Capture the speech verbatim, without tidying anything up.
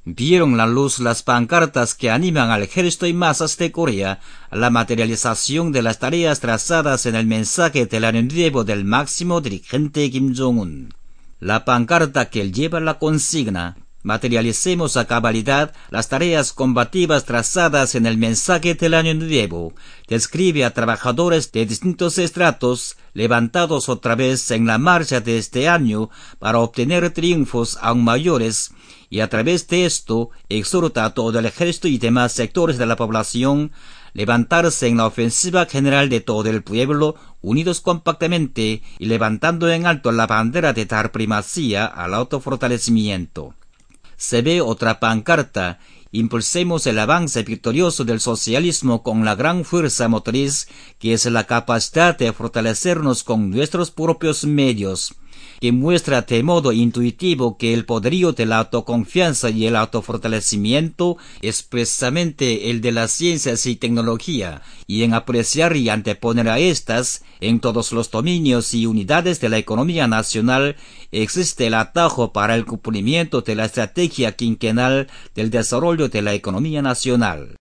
Vieron la luz las pancartas que animan al Ejército y masas de Corea a la materialización de las tareas trazadas en el mensaje del Año Nuevo del máximo dirigente Kim Jong-un. La pancarta que lleva la consigna "Materialicemos a cabalidad las tareas combativas trazadas en el mensaje del Año Nuevo" describe a trabajadores de distintos estratos levantados otra vez en la marcha de este año para obtener triunfos aún mayores, y a través de esto exhorta a todo el ejército y demás sectores de la población levantarse en la ofensiva general de todo el pueblo, unidos compactamente y levantando en alto la bandera de dar primacía al autofortalecimiento. Se ve otra pancarta: "Impulsemos el avance victorioso del socialismo con la gran fuerza motriz que es la capacidad de fortalecernos con nuestros propios medios", que muestra de modo intuitivo que el poderío de la autoconfianza y el autofortalecimiento es precisamente el de las ciencias y tecnología, y en apreciar y anteponer a estas en todos los dominios y unidades de la economía nacional existe el atajo para el cumplimiento de la estrategia quinquenal del desarrollo de la economía nacional.